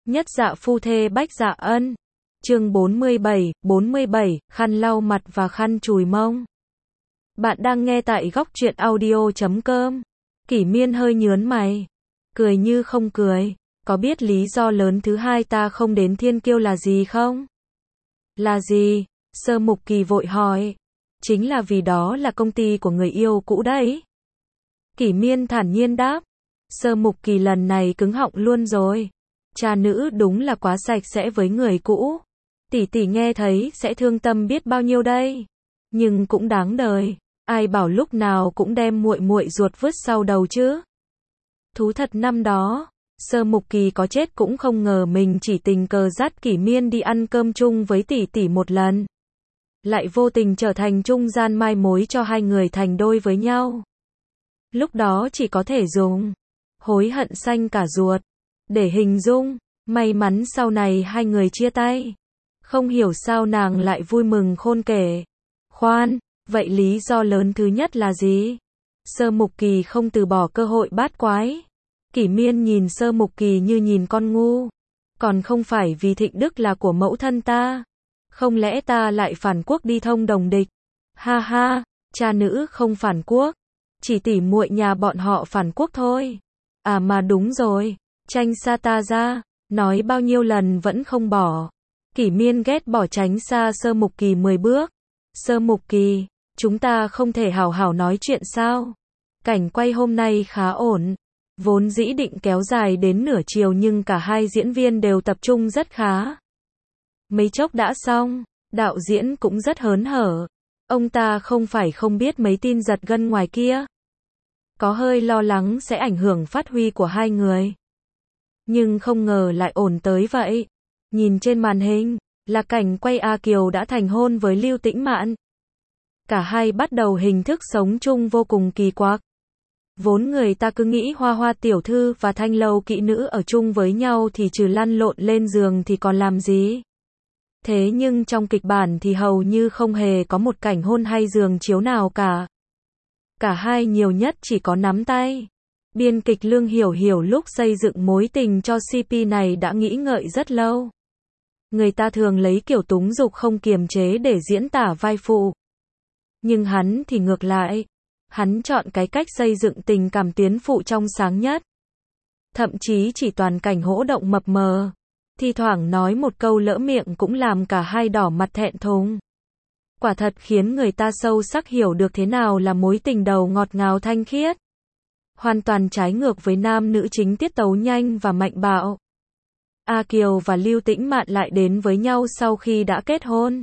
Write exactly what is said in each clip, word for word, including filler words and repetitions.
Nhất dạ phu thê bách dạ ân. Chương bốn mươi bảy, bốn mươi bảy, khăn lau mặt và khăn chùi mông. Bạn đang nghe tại góc truyện audio chấm com. Kỷ Miên hơi nhớn mày, cười như không cười. Có biết lý do lớn thứ hai ta không đến Thiên Kiêu là gì không? Là gì? Sơ Mục Kỳ vội hỏi. Chính là vì đó là công ty của người yêu cũ đấy. Kỷ Miên thản nhiên đáp. Sơ Mục Kỳ lần này cứng họng luôn rồi. Cha nữ đúng là quá sạch sẽ với người cũ. Tỷ tỷ nghe thấy sẽ thương tâm biết bao nhiêu đây. Nhưng cũng đáng đời. Ai bảo lúc nào cũng đem muội muội ruột vứt sau đầu chứ. Thú thật năm đó, Sơ Mục Kỳ có chết cũng không ngờ mình chỉ tình cờ dắt Kỷ Miên đi ăn cơm chung với tỷ tỷ một lần. Lại vô tình trở thành trung gian mai mối cho hai người thành đôi với nhau. Lúc đó chỉ có thể dùng hối hận xanh cả ruột để hình dung. May mắn sau này hai người chia tay. Không hiểu sao nàng lại vui mừng khôn kể. Khoan, vậy lý do lớn thứ nhất là gì? Sơ Mục Kỳ không từ bỏ cơ hội bát quái. Kỷ Miên nhìn Sơ Mục Kỳ như nhìn con ngu. Còn không phải vì Thịnh Đức là của mẫu thân ta. Không lẽ ta lại phản quốc đi thông đồng địch? Ha ha, cha nữ không phản quốc. Chỉ tỉ muội nhà bọn họ phản quốc thôi. À mà đúng rồi, tránh xa ta ra. Nói bao nhiêu lần vẫn không bỏ. Kỷ Miên ghét bỏ tránh xa Sơ Mục Kỳ mười bước. Sơ Mục Kỳ, chúng ta không thể hảo hảo nói chuyện sao? Cảnh quay hôm nay khá ổn. Vốn dĩ định kéo dài đến nửa chiều nhưng cả hai diễn viên đều tập trung rất khá. Mấy chốc đã xong, đạo diễn cũng rất hớn hở. Ông ta không phải không biết mấy tin giật gân ngoài kia. Có hơi lo lắng sẽ ảnh hưởng phát huy của hai người. Nhưng không ngờ lại ổn tới vậy. Nhìn trên màn hình, là cảnh quay A Kiều đã thành hôn với Lưu Tĩnh Mạn. Cả hai bắt đầu hình thức sống chung vô cùng kỳ quặc. Vốn người ta cứ nghĩ Hoa Hoa tiểu thư và Thanh Lâu kỹ nữ ở chung với nhau thì trừ lăn lộn lên giường thì còn làm gì. Thế nhưng trong kịch bản thì hầu như không hề có một cảnh hôn hay giường chiếu nào cả. Cả hai nhiều nhất chỉ có nắm tay. Biên kịch Lương Hiểu Hiểu lúc xây dựng mối tình cho xê pê này đã nghĩ ngợi rất lâu. Người ta thường lấy kiểu túng dục không kiềm chế để diễn tả vai phụ. Nhưng hắn thì ngược lại. Hắn chọn cái cách xây dựng tình cảm tiến phụ trong sáng nhất. Thậm chí chỉ toàn cảnh hỗ động mập mờ. Thi thoảng nói một câu lỡ miệng cũng làm cả hai đỏ mặt thẹn thùng. Quả thật khiến người ta sâu sắc hiểu được thế nào là mối tình đầu ngọt ngào thanh khiết. Hoàn toàn trái ngược với nam nữ chính tiết tấu nhanh và mạnh bạo. A Kiều và Lưu Tĩnh Mạn lại đến với nhau sau khi đã kết hôn.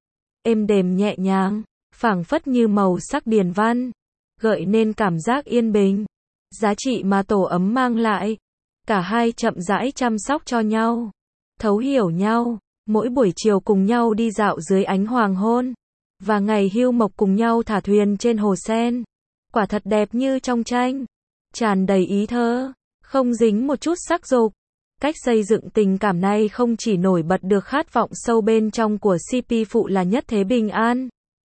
Êm đềm nhẹ nhàng, phảng phất như màu sắc điển văn, gợi nên cảm giác yên bình, giá trị mà tổ ấm mang lại. Cả hai chậm rãi chăm sóc cho nhau, thấu hiểu nhau, mỗi buổi chiều cùng nhau đi dạo dưới ánh hoàng hôn, và ngày hưu mộc cùng nhau thả thuyền trên hồ sen. Quả thật đẹp như trong tranh, tràn đầy ý thơ, không dính một chút sắc dục. Cách xây dựng tình cảm này không chỉ nổi bật được khát vọng sâu bên trong của xê pê phụ là nhất thế bình an,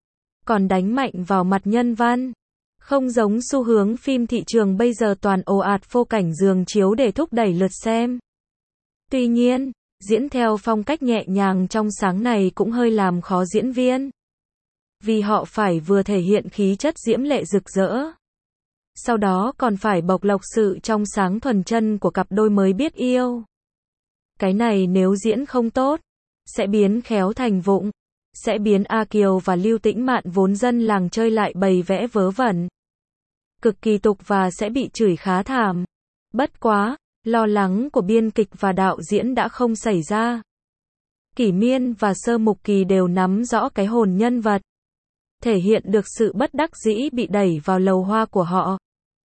còn đánh mạnh vào mặt nhân văn. Không giống xu hướng phim thị trường bây giờ toàn ồ ạt phô cảnh giường chiếu để thúc đẩy lượt xem. Tuy nhiên, diễn theo phong cách nhẹ nhàng trong sáng này cũng hơi làm khó diễn viên. Vì họ phải vừa thể hiện khí chất diễm lệ rực rỡ, sau đó còn phải bộc lộc sự trong sáng thuần chân của cặp đôi mới biết yêu. Cái này nếu diễn không tốt, sẽ biến khéo thành vụng, sẽ biến A Kiều và Lưu Tĩnh Mạn vốn dân làng chơi lại bày vẽ vớ vẩn. Cực kỳ tục và sẽ bị chửi khá thảm. Bất quá, lo lắng của biên kịch và đạo diễn đã không xảy ra. Kỷ Miên và Sơ Mục Kỳ đều nắm rõ cái hồn nhân vật, thể hiện được sự bất đắc dĩ bị đẩy vào lầu hoa của họ.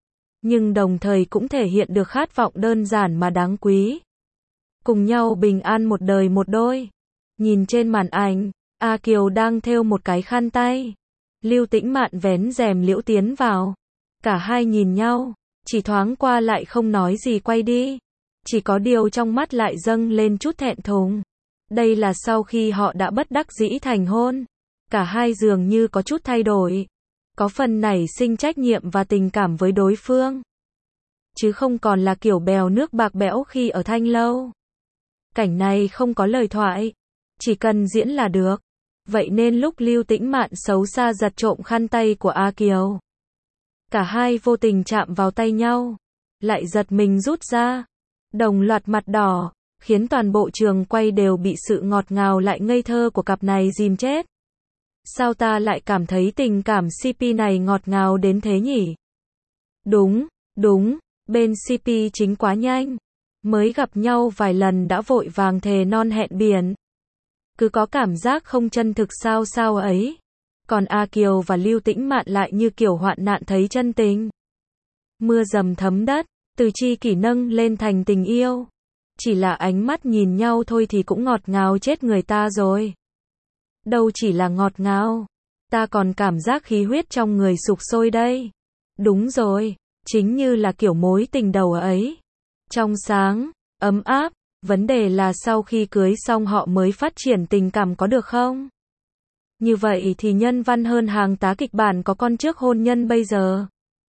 Nhưng đồng thời cũng thể hiện được khát vọng đơn giản mà đáng quý. Cùng nhau bình an một đời một đôi. Nhìn trên màn ảnh, A Kiều đang thêu một cái khăn tay. Lưu Tĩnh Mạn vén rèm liễu tiến vào. Cả hai nhìn nhau, chỉ thoáng qua lại không nói gì quay đi. Chỉ có điều trong mắt lại dâng lên chút thẹn thùng. Đây là sau khi họ đã bất đắc dĩ thành hôn. Cả hai dường như có chút thay đổi. Có phần nảy sinh trách nhiệm và tình cảm với đối phương. Chứ không còn là kiểu bèo nước bạc bẽo khi ở Thanh Lâu. Cảnh này không có lời thoại, chỉ cần diễn là được. Vậy nên lúc Lưu Tĩnh Mạn xấu xa giật trộm khăn tay của A Kiều, cả hai vô tình chạm vào tay nhau, lại giật mình rút ra, đồng loạt mặt đỏ, khiến toàn bộ trường quay đều bị sự ngọt ngào lại ngây thơ của cặp này dìm chết. Sao ta lại cảm thấy tình cảm xê pê này ngọt ngào đến thế nhỉ? Đúng, đúng, bên xê pê chính quá nhanh. Mới gặp nhau vài lần đã vội vàng thề non hẹn biển. Cứ có cảm giác không chân thực sao sao ấy. Còn A Kiều và Lưu Tĩnh Mạn lại như kiểu hoạn nạn thấy chân tình. Mưa dầm thấm đất, từ tri kỷ nâng lên thành tình yêu. Chỉ là ánh mắt nhìn nhau thôi thì cũng ngọt ngào chết người ta rồi. Đâu chỉ là ngọt ngào, ta còn cảm giác khí huyết trong người sục sôi đây. Đúng rồi, chính như là kiểu mối tình đầu ấy. Trong sáng, ấm áp, vấn đề là sau khi cưới xong họ mới phát triển tình cảm có được không? Như vậy thì nhân văn hơn hàng tá kịch bản có con trước hôn nhân bây giờ.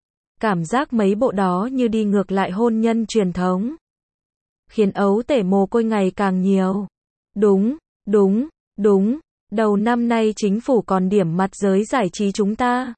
Cảm giác mấy bộ đó như đi ngược lại hôn nhân truyền thống. Khiến ấu tể mồ côi ngày càng nhiều. Đúng, đúng, đúng, đầu năm nay chính phủ còn điểm mặt giới giải trí chúng ta.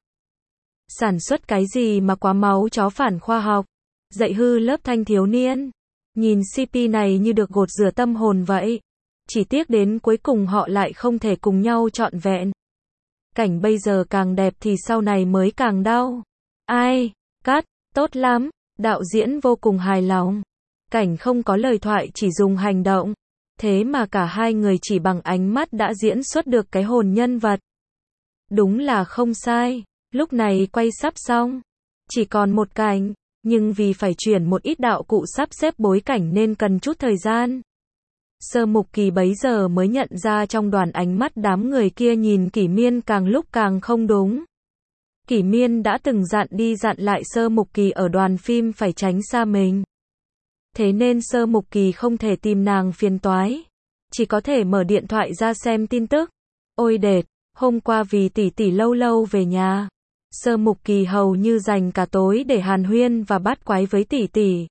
Sản xuất cái gì mà quá máu chó phản khoa học. Dạy hư lớp thanh thiếu niên. Nhìn xê pê này như được gột rửa tâm hồn vậy. Chỉ tiếc đến cuối cùng họ lại không thể cùng nhau trọn vẹn. Cảnh bây giờ càng đẹp thì sau này mới càng đau. Ai, cắt, tốt lắm, đạo diễn vô cùng hài lòng. Cảnh không có lời thoại chỉ dùng hành động. Thế mà cả hai người chỉ bằng ánh mắt đã diễn xuất được cái hồn nhân vật. Đúng là không sai. Lúc này quay sắp xong. Chỉ còn một cảnh. Nhưng vì phải chuyển một ít đạo cụ sắp xếp bối cảnh nên cần chút thời gian. Sơ Mục Kỳ bấy giờ mới nhận ra trong đoàn ánh mắt đám người kia nhìn Kỷ Miên càng lúc càng không đúng. Kỷ Miên đã từng dặn đi dặn lại Sơ Mục Kỳ ở đoàn phim phải tránh xa mình. Thế nên Sơ Mục Kỳ không thể tìm nàng phiền toái. Chỉ có thể mở điện thoại ra xem tin tức. Ôi đệt, hôm qua vì tỷ tỷ lâu lâu về nhà. Sơ Mục Kỳ hầu như dành cả tối để hàn huyên và bát quái với tỷ tỷ.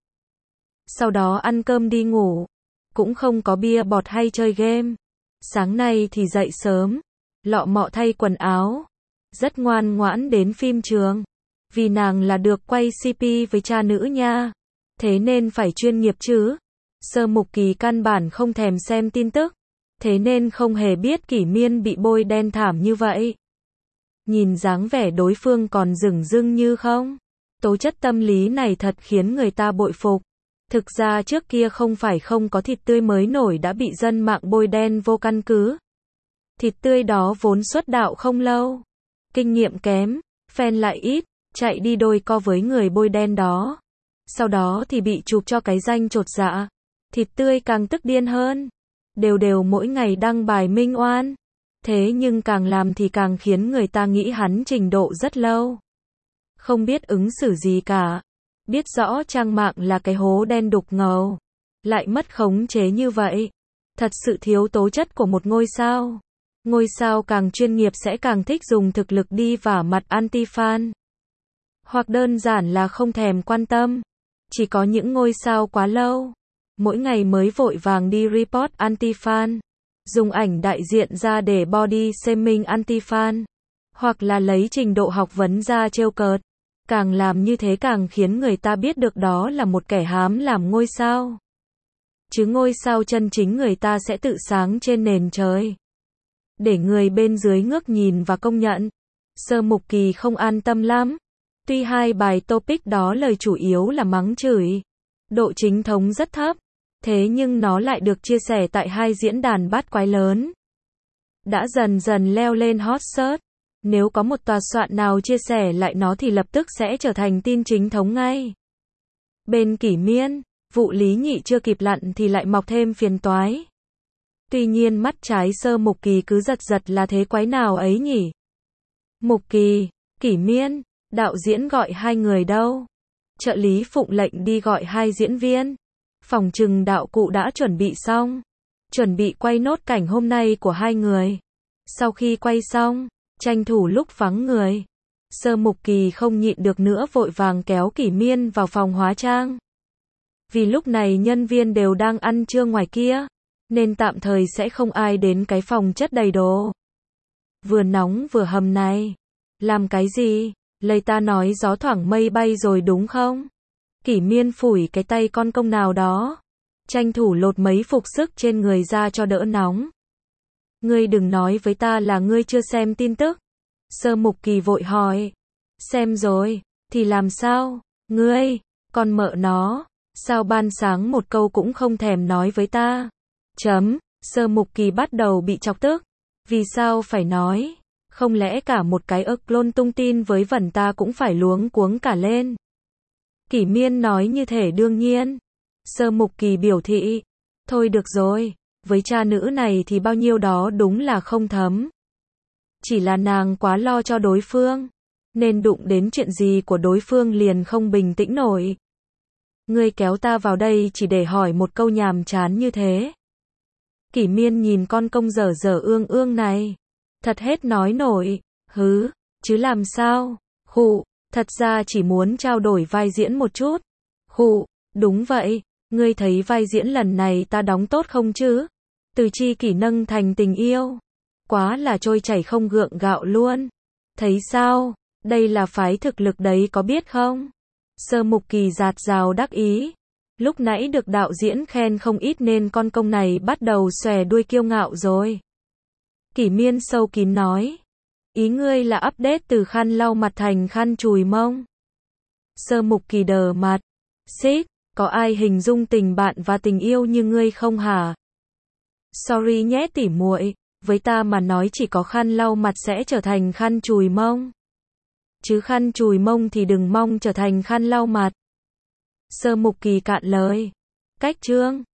Sau đó ăn cơm đi ngủ. Cũng không có bia bọt hay chơi game. Sáng nay thì dậy sớm. Lọ mọ thay quần áo. Rất ngoan ngoãn đến phim trường. Vì nàng là được quay xê pê với cha nữ nha. Thế nên phải chuyên nghiệp chứ. Sơ Mục Kỳ căn bản không thèm xem tin tức. Thế nên không hề biết Kỷ Miên bị bôi đen thảm như vậy. Nhìn dáng vẻ đối phương còn dửng dưng như không. Tố chất tâm lý này thật khiến người ta bội phục. Thực ra trước kia không phải không có thịt tươi mới nổi đã bị dân mạng bôi đen vô căn cứ. Thịt tươi đó vốn xuất đạo không lâu. Kinh nghiệm kém, fan lại ít, chạy đi đôi co với người bôi đen đó. Sau đó thì bị chụp cho cái danh chột dạ. Thịt tươi càng tức điên hơn. Đều đều mỗi ngày đăng bài minh oan. Thế nhưng càng làm thì càng khiến người ta nghĩ hắn trình độ rất lâu. Không biết ứng xử gì cả. Biết rõ trang mạng là cái hố đen đục ngầu. Lại mất khống chế như vậy. Thật sự thiếu tố chất của một ngôi sao. Ngôi sao càng chuyên nghiệp sẽ càng thích dùng thực lực đi vả mặt anti-fan. Hoặc đơn giản là không thèm quan tâm. Chỉ có những ngôi sao quá lâu. Mỗi ngày mới vội vàng đi report anti-fan. Dùng ảnh đại diện ra để body shaming anti-fan. Hoặc là lấy trình độ học vấn ra trêu cợt. Càng làm như thế càng khiến người ta biết được đó là một kẻ hám làm ngôi sao. Chứ ngôi sao chân chính người ta sẽ tự sáng trên nền trời. Để người bên dưới ngước nhìn và công nhận. Sơ Mục Kỳ không an tâm lắm. Tuy hai bài topic đó lời chủ yếu là mắng chửi. Độ chính thống rất thấp. Thế nhưng nó lại được chia sẻ tại hai diễn đàn bát quái lớn. Đã dần dần leo lên hot search. Nếu có một tòa soạn nào chia sẻ lại nó thì lập tức sẽ trở thành tin chính thống ngay. Bên Kỷ Miên, vụ Lý Nhị chưa kịp lặn thì lại mọc thêm phiền toái. Tuy nhiên mắt trái Sơ Mục Kỳ cứ giật giật là thế quái nào ấy nhỉ? Mục Kỳ, Kỷ Miên, đạo diễn gọi hai người đâu? Trợ lý phụng lệnh đi gọi hai diễn viên. Phòng trừng đạo cụ đã chuẩn bị xong. Chuẩn bị quay nốt cảnh hôm nay của hai người. Sau khi quay xong, tranh thủ lúc vắng người. Sơ Mục Kỳ không nhịn được nữa vội vàng kéo Kỷ Miên vào phòng hóa trang. Vì lúc này nhân viên đều đang ăn trưa ngoài kia. nên tạm thời sẽ không ai đến cái phòng chất đầy đồ. Vừa nóng vừa hầm này. Làm cái gì? Lời ta nói gió thoảng mây bay rồi đúng không? Kỷ Miên phủi cái tay con công nào đó. Tranh thủ lột mấy phục sức trên người ra cho đỡ nóng. Ngươi đừng nói với ta là ngươi chưa xem tin tức. Sơ Mục Kỳ vội hỏi. Xem rồi, thì làm sao? Ngươi, con mợ nó, sao ban sáng một câu cũng không thèm nói với ta? Chấm, Sơ Mục Kỳ bắt đầu bị chọc tức. Vì sao phải nói? Không lẽ cả một cái ức lôn tung tin với vẩn ta cũng phải luống cuống cả lên? Kỷ Miên nói như thể đương nhiên. Sơ Mục Kỳ biểu thị. Thôi được rồi, với cha nữ này thì bao nhiêu đó đúng là không thấm. Chỉ là nàng quá lo cho đối phương, nên đụng đến chuyện gì của đối phương liền không bình tĩnh nổi. Ngươi kéo ta vào đây chỉ để hỏi một câu nhàm chán như thế. Kỷ Miên nhìn con công dở dở ương ương này. Thật hết nói nổi. Hứ, chứ làm sao? Khụ, thật ra chỉ muốn trao đổi vai diễn một chút. Khụ, đúng vậy. Ngươi thấy vai diễn lần này ta đóng tốt không chứ? Từ chi kỷ nâng thành tình yêu. Quá là trôi chảy không gượng gạo luôn. Thấy sao? Đây là phái thực lực đấy có biết không? Sơ Mục Kỳ dạt dào đắc ý. Lúc nãy được đạo diễn khen không ít nên con công này bắt đầu xòe đuôi kiêu ngạo rồi. Kỷ Miên sâu kín nói. Ý ngươi là update từ khăn lau mặt thành khăn chùi mông. Sơ Mục Kỳ đờ mặt. Xích, có ai hình dung tình bạn và tình yêu như ngươi không hả? Sorry nhé tỉ muội, với ta mà nói chỉ có khăn lau mặt sẽ trở thành khăn chùi mông. Chứ khăn chùi mông thì đừng mong trở thành khăn lau mặt. Sơ Mục Kỳ cạn lời. Cách chương